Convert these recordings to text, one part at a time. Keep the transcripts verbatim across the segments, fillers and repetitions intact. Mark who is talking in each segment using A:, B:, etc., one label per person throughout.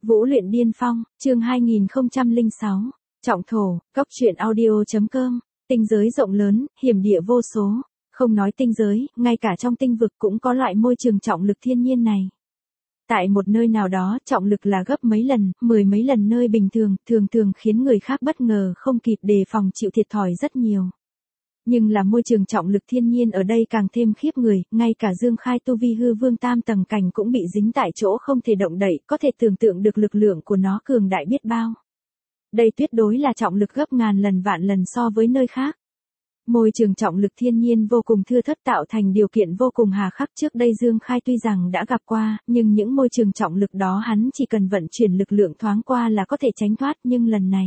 A: Vũ luyện điên phong, chương hai nghìn không trăm lẻ sáu, trọng thổ, góc truyện audio.com, tinh giới rộng lớn, hiểm địa vô số, không nói tinh giới, ngay cả trong tinh vực cũng có loại môi trường trọng lực thiên nhiên này. Tại một nơi nào đó, trọng lực là gấp mấy lần, mười mấy lần nơi bình thường, thường thường khiến người khác bất ngờ không kịp đề phòng chịu thiệt thòi rất nhiều. Nhưng là môi trường trọng lực thiên nhiên ở đây càng thêm khiếp người, ngay cả Dương Khai tu vi hư vương tam tầng cảnh cũng bị dính tại chỗ không thể động đậy, có thể tưởng tượng được lực lượng của nó cường đại biết bao. Đây tuyệt đối là trọng lực gấp ngàn lần vạn lần so với nơi khác. Môi trường trọng lực thiên nhiên vô cùng thưa thớt tạo thành điều kiện vô cùng hà khắc. Trước đây Dương Khai tuy rằng đã gặp qua, nhưng những môi trường trọng lực đó hắn chỉ cần vận chuyển lực lượng thoáng qua là có thể tránh thoát, nhưng lần này.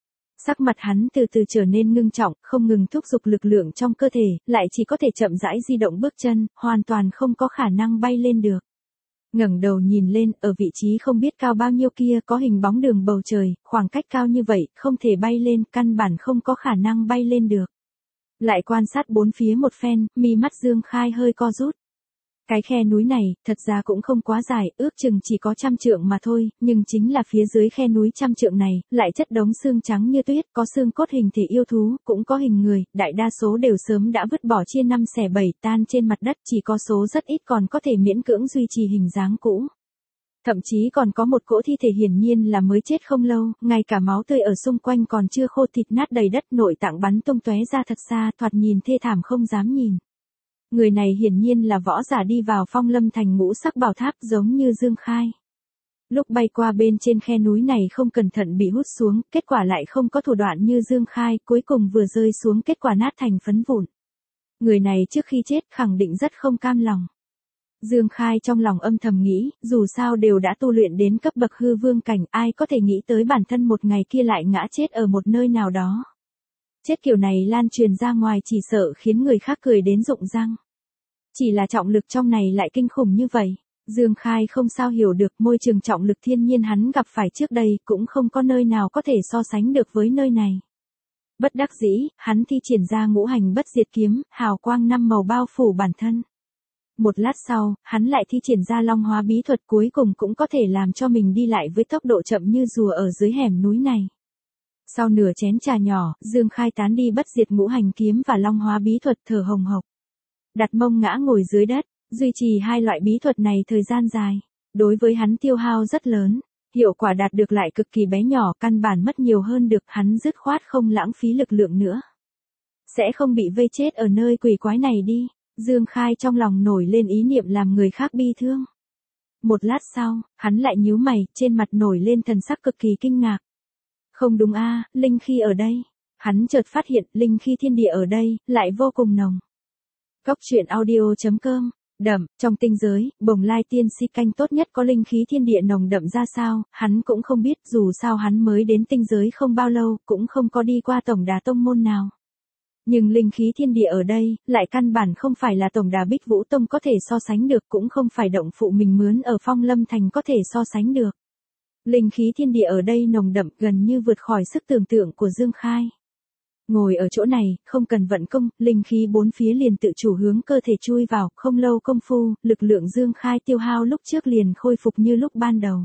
A: Sắc mặt hắn từ từ trở nên ngưng trọng, không ngừng thúc giục lực lượng trong cơ thể, lại chỉ có thể chậm rãi di động bước chân, hoàn toàn không có khả năng bay lên được. Ngẩng đầu nhìn lên, ở vị trí không biết cao bao nhiêu kia có hình bóng đường bầu trời, khoảng cách cao như vậy, không thể bay lên, căn bản không có khả năng bay lên được. Lại quan sát bốn phía một phen, mi mắt Dương Khai hơi co rút. Cái khe núi này, thật ra cũng không quá dài, ước chừng chỉ có trăm trượng mà thôi, nhưng chính là phía dưới khe núi trăm trượng này, lại chất đống xương trắng như tuyết, có xương cốt hình thể yêu thú, cũng có hình người, đại đa số đều sớm đã vứt bỏ chia năm xẻ bảy tan trên mặt đất, chỉ có số rất ít còn có thể miễn cưỡng duy trì hình dáng cũ. Thậm chí còn có một cỗ thi thể hiển nhiên là mới chết không lâu, ngay cả máu tươi ở xung quanh còn chưa khô, thịt nát đầy đất, nội tạng bắn tung tóe ra thật xa, thoạt nhìn thê thảm không dám nhìn. Người này hiển nhiên là võ giả đi vào Phong Lâm Thành ngũ sắc bảo tháp giống như Dương Khai. Lúc bay qua bên trên khe núi này không cẩn thận bị hút xuống, kết quả lại không có thủ đoạn như Dương Khai, cuối cùng vừa rơi xuống kết quả nát thành phấn vụn. Người này trước khi chết khẳng định rất không cam lòng. Dương Khai trong lòng âm thầm nghĩ, dù sao đều đã tu luyện đến cấp bậc hư vương cảnh, ai có thể nghĩ tới bản thân một ngày kia lại ngã chết ở một nơi nào đó. Chết kiểu này lan truyền ra ngoài chỉ sợ khiến người khác cười đến rụng răng. Chỉ là trọng lực trong này lại kinh khủng như vậy. Dương Khai không sao hiểu được môi trường trọng lực thiên nhiên hắn gặp phải trước đây cũng không có nơi nào có thể so sánh được với nơi này. Bất đắc dĩ, hắn thi triển ra ngũ hành bất diệt kiếm, hào quang năm màu bao phủ bản thân. Một lát sau, hắn lại thi triển ra long hóa bí thuật cuối cùng cũng có thể làm cho mình đi lại với tốc độ chậm như rùa ở dưới hẻm núi này. Sau nửa chén trà nhỏ, Dương Khai tán đi bất diệt ngũ hành kiếm và long hóa bí thuật thở hồng hộc. Đặt mông ngã ngồi dưới đất, duy trì hai loại bí thuật này thời gian dài. Đối với hắn tiêu hao rất lớn, hiệu quả đạt được lại cực kỳ bé nhỏ, căn bản mất nhiều hơn được, hắn dứt khoát không lãng phí lực lượng nữa. Sẽ không bị vây chết ở nơi quỷ quái này đi, Dương Khai trong lòng nổi lên ý niệm làm người khác bi thương. Một lát sau, hắn lại nhíu mày, trên mặt nổi lên thần sắc cực kỳ kinh ngạc. Không đúng a, linh khí ở đây. Hắn chợt phát hiện linh khí thiên địa ở đây, lại vô cùng nồng. Góc truyện audio.com, đậm, trong tinh giới, Bồng Lai tiên si canh tốt nhất có linh khí thiên địa nồng đậm ra sao, hắn cũng không biết, dù sao hắn mới đến tinh giới không bao lâu, cũng không có đi qua tổng đà tông môn nào. Nhưng linh khí thiên địa ở đây, lại căn bản không phải là tổng đà Bích Vũ Tông có thể so sánh được, cũng không phải động phụ mình mướn ở Phong Lâm Thành có thể so sánh được. Linh khí thiên địa ở đây nồng đậm gần như vượt khỏi sức tưởng tượng của Dương Khai. Ngồi ở chỗ này, không cần vận công, linh khí bốn phía liền tự chủ hướng cơ thể chui vào, không lâu công phu, lực lượng Dương Khai tiêu hao lúc trước liền khôi phục như lúc ban đầu.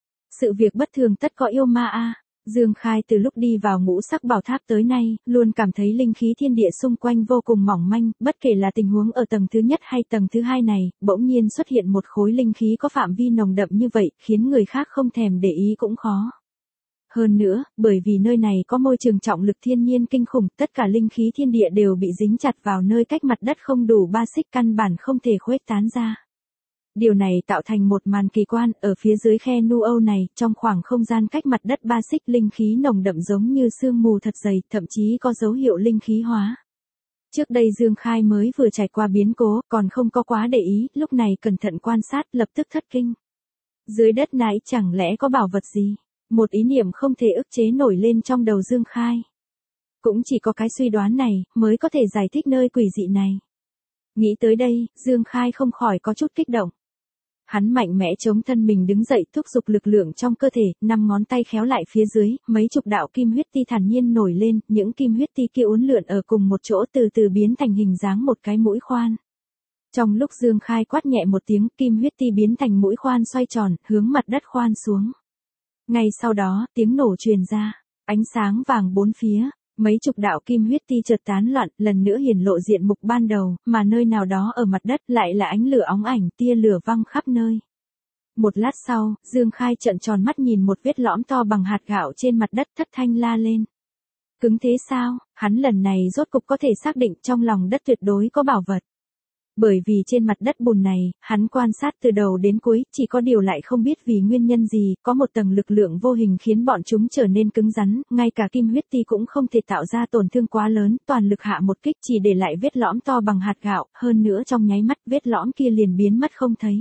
A: Sự việc bất thường tất có yêu ma a. Dương Khai từ lúc đi vào ngũ sắc bảo tháp tới nay, luôn cảm thấy linh khí thiên địa xung quanh vô cùng mỏng manh, bất kể là tình huống ở tầng thứ nhất hay tầng thứ hai này, bỗng nhiên xuất hiện một khối linh khí có phạm vi nồng đậm như vậy, khiến người khác không thèm để ý cũng khó. Hơn nữa, bởi vì nơi này có môi trường trọng lực thiên nhiên kinh khủng, tất cả linh khí thiên địa đều bị dính chặt vào nơi cách mặt đất không đủ ba xích, căn bản không thể khuếch tán ra. Điều này tạo thành một màn kỳ quan, ở phía dưới khe nu âu này, trong khoảng không gian cách mặt đất ba xích, linh khí nồng đậm giống như sương mù thật dày, thậm chí có dấu hiệu linh khí hóa. Trước đây Dương Khai mới vừa trải qua biến cố, còn không có quá để ý, lúc này cẩn thận quan sát, lập tức thất kinh. Dưới đất nãy chẳng lẽ có bảo vật gì? Một ý niệm không thể ức chế nổi lên trong đầu Dương Khai. Cũng chỉ có cái suy đoán này, mới có thể giải thích nơi quỷ dị này. Nghĩ tới đây, Dương Khai không khỏi có chút kích động. Hắn mạnh mẽ chống thân mình đứng dậy, thúc giục lực lượng trong cơ thể, năm ngón tay khéo lại phía dưới, mấy chục đạo kim huyết ti thản nhiên nổi lên, những kim huyết ti kia uốn lượn ở cùng một chỗ từ từ biến thành hình dáng một cái mũi khoan. Trong lúc Dương Khai quát nhẹ một tiếng, kim huyết ti biến thành mũi khoan xoay tròn, hướng mặt đất khoan xuống. Ngay sau đó, tiếng nổ truyền ra, ánh sáng vàng bốn phía, mấy chục đạo kim huyết ti chợt tán loạn, lần nữa hiển lộ diện mục ban đầu, mà nơi nào đó ở mặt đất lại là ánh lửa óng ảnh, tia lửa văng khắp nơi. Một lát sau, Dương Khai trợn tròn mắt nhìn một vết lõm to bằng hạt gạo trên mặt đất, thất thanh la lên. Cứng thế sao? Hắn lần này rốt cục có thể xác định trong lòng đất tuyệt đối có bảo vật. Bởi vì trên mặt đất bùn này, hắn quan sát từ đầu đến cuối, chỉ có điều lại không biết vì nguyên nhân gì, có một tầng lực lượng vô hình khiến bọn chúng trở nên cứng rắn, ngay cả kim huyết ti cũng không thể tạo ra tổn thương quá lớn, toàn lực hạ một kích chỉ để lại vết lõm to bằng hạt gạo, hơn nữa trong nháy mắt vết lõm kia liền biến mất không thấy.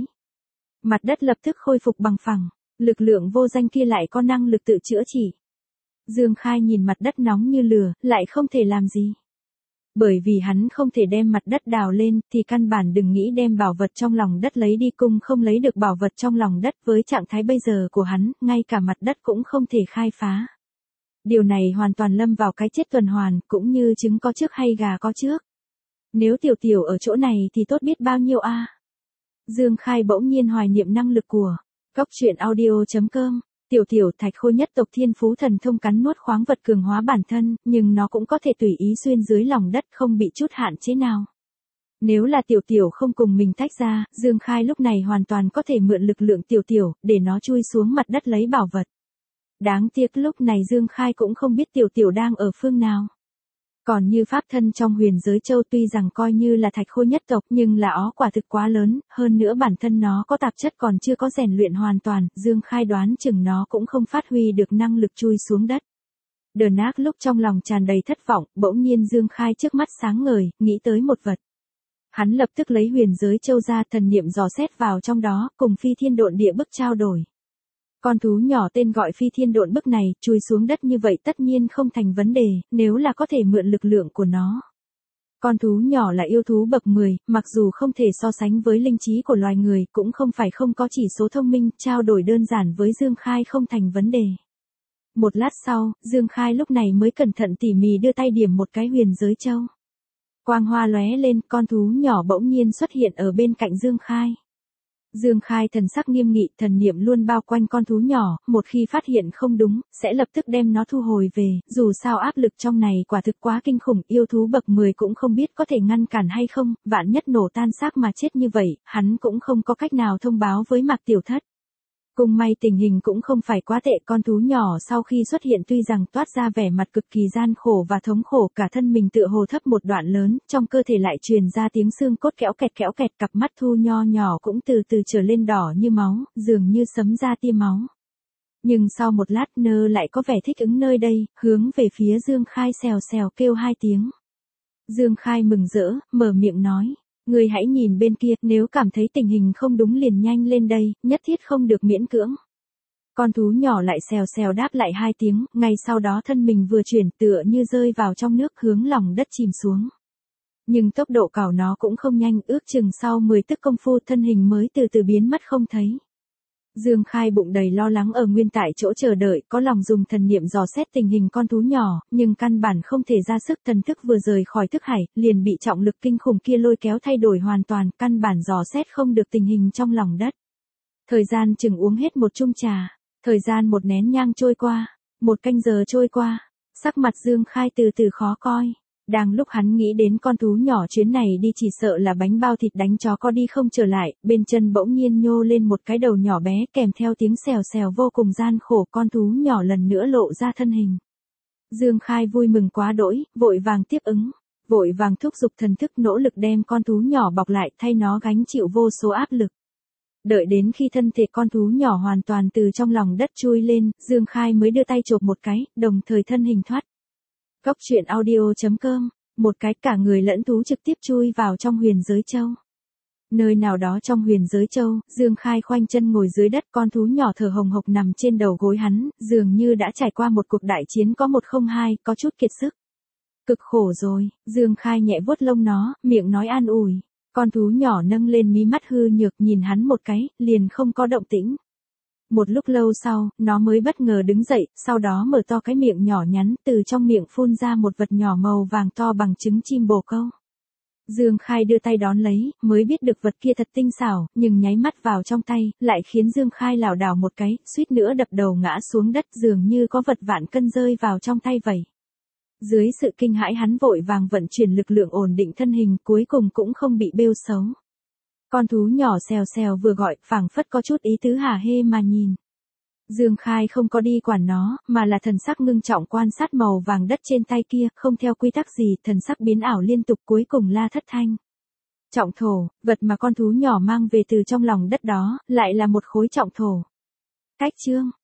A: Mặt đất lập tức khôi phục bằng phẳng, lực lượng vô danh kia lại có năng lực tự chữa trị. Dương Khai nhìn mặt đất nóng như lửa, lại không thể làm gì. Bởi vì hắn không thể đem mặt đất đào lên, thì căn bản đừng nghĩ đem bảo vật trong lòng đất lấy đi, cung không lấy được bảo vật trong lòng đất, với trạng thái bây giờ của hắn, ngay cả mặt đất cũng không thể khai phá. Điều này hoàn toàn lâm vào cái chết tuần hoàn, cũng như trứng có trước hay gà có trước. Nếu tiểu tiểu ở chỗ này thì tốt biết bao nhiêu a. À? Dương Khai bỗng nhiên hoài niệm năng lực của Cốc truyện audio chấm com. Tiểu tiểu thạch khôi nhất tộc thiên phú thần thông cắn nuốt khoáng vật cường hóa bản thân, nhưng nó cũng có thể tùy ý xuyên dưới lòng đất không bị chút hạn chế nào. Nếu là tiểu tiểu không cùng mình tách ra, Dương Khai lúc này hoàn toàn có thể mượn lực lượng tiểu tiểu, để nó chui xuống mặt đất lấy bảo vật. Đáng tiếc lúc này Dương Khai cũng không biết tiểu tiểu đang ở phương nào. Còn như pháp thân trong huyền giới châu tuy rằng coi như là thạch khôi nhất tộc nhưng là ó quả thực quá lớn, hơn nữa bản thân nó có tạp chất còn chưa có rèn luyện hoàn toàn, Dương Khai đoán chừng nó cũng không phát huy được năng lực chui xuống đất. Đờn ác lúc trong lòng tràn đầy thất vọng, bỗng nhiên Dương Khai trước mắt sáng ngời, nghĩ tới một vật. Hắn lập tức lấy huyền giới châu ra, thần niệm dò xét vào trong đó, cùng phi thiên độn địa bức trao đổi. Con thú nhỏ tên gọi phi thiên độn bức này, chui xuống đất như vậy tất nhiên không thành vấn đề, nếu là có thể mượn lực lượng của nó. Con thú nhỏ là yêu thú bậc mười, mặc dù không thể so sánh với linh trí của loài người, cũng không phải không có chỉ số thông minh, trao đổi đơn giản với Dương Khai không thành vấn đề. Một lát sau, Dương Khai lúc này mới cẩn thận tỉ mỉ đưa tay điểm một cái huyền giới châu. Quang hoa lóe lên, con thú nhỏ bỗng nhiên xuất hiện ở bên cạnh Dương Khai. Dương Khai thần sắc nghiêm nghị, thần niệm luôn bao quanh con thú nhỏ, một khi phát hiện không đúng, sẽ lập tức đem nó thu hồi về, dù sao áp lực trong này quả thực quá kinh khủng, yêu thú bậc mười cũng không biết có thể ngăn cản hay không, vạn nhất nổ tan xác mà chết như vậy, hắn cũng không có cách nào thông báo với Mạc Tiểu Thất. Cùng may tình hình cũng không phải quá tệ, con thú nhỏ sau khi xuất hiện tuy rằng toát ra vẻ mặt cực kỳ gian khổ và thống khổ, cả thân mình tựa hồ thấp một đoạn lớn, trong cơ thể lại truyền ra tiếng xương cốt kéo kẹt kéo kẹt, cặp mắt thu nho nhỏ cũng từ từ trở lên đỏ như máu, dường như sấm ra tia máu. Nhưng sau một lát nơ lại có vẻ thích ứng nơi đây, hướng về phía Dương Khai xèo xèo kêu hai tiếng. Dương Khai mừng rỡ, mở miệng nói. Ngươi hãy nhìn bên kia, nếu cảm thấy tình hình không đúng liền nhanh lên đây, nhất thiết không được miễn cưỡng. Con thú nhỏ lại xèo xèo đáp lại hai tiếng, ngay sau đó thân mình vừa chuyển tựa như rơi vào trong nước hướng lòng đất chìm xuống. Nhưng tốc độ cào nó cũng không nhanh, ước chừng sau mười tức công phu thân hình mới từ từ biến mất không thấy. Dương Khai bụng đầy lo lắng ở nguyên tại chỗ chờ đợi, có lòng dùng thần niệm dò xét tình hình con thú nhỏ, nhưng căn bản không thể ra sức, thần thức vừa rời khỏi thức hải, liền bị trọng lực kinh khủng kia lôi kéo thay đổi hoàn toàn, căn bản dò xét không được tình hình trong lòng đất. Thời gian chừng uống hết một chung trà, thời gian một nén nhang trôi qua, một canh giờ trôi qua, sắc mặt Dương Khai từ từ khó coi. Đang lúc hắn nghĩ đến con thú nhỏ chuyến này đi chỉ sợ là bánh bao thịt đánh chó có đi không trở lại, bên chân bỗng nhiên nhô lên một cái đầu nhỏ bé kèm theo tiếng xèo xèo vô cùng gian khổ, con thú nhỏ lần nữa lộ ra thân hình. Dương Khai vui mừng quá đỗi, vội vàng tiếp ứng, vội vàng thúc giục thần thức nỗ lực đem con thú nhỏ bọc lại, thay nó gánh chịu vô số áp lực. Đợi đến khi thân thể con thú nhỏ hoàn toàn từ trong lòng đất chui lên, Dương Khai mới đưa tay chộp một cái, đồng thời thân hình thoát. Cốc truyện audio chấm com, một cái cả người lẫn thú trực tiếp chui vào trong huyền giới châu. Nơi nào đó trong huyền giới châu, Dương Khai khoanh chân ngồi dưới đất, con thú nhỏ thở hồng hộc nằm trên đầu gối hắn, dường như đã trải qua một cuộc đại chiến có một không hai, có chút kiệt sức. Cực khổ rồi, Dương Khai nhẹ vuốt lông nó, miệng nói an ủi. Con thú nhỏ nâng lên mí mắt hư nhược nhìn hắn một cái, liền không có động tĩnh. Một lúc lâu sau, nó mới bất ngờ đứng dậy, sau đó mở to cái miệng nhỏ nhắn, từ trong miệng phun ra một vật nhỏ màu vàng to bằng trứng chim bồ câu. Dương Khai đưa tay đón lấy, mới biết được vật kia thật tinh xảo, nhưng nháy mắt vào trong tay, lại khiến Dương Khai lảo đảo một cái, suýt nữa đập đầu ngã xuống đất, dường như có vật vạn cân rơi vào trong tay vậy. Dưới sự kinh hãi hắn vội vàng vận chuyển lực lượng ổn định thân hình, cuối cùng cũng không bị bêu xấu. Con thú nhỏ xèo xèo vừa gọi, phảng phất có chút ý tứ hả hê mà nhìn. Dương Khai không có đi quản nó, mà là thần sắc ngưng trọng quan sát màu vàng đất trên tay kia, không theo quy tắc gì, thần sắc biến ảo liên tục, cuối cùng la thất thanh. Trọng thổ, vật mà con thú nhỏ mang về từ trong lòng đất đó, lại là một khối trọng thổ. Cách chương,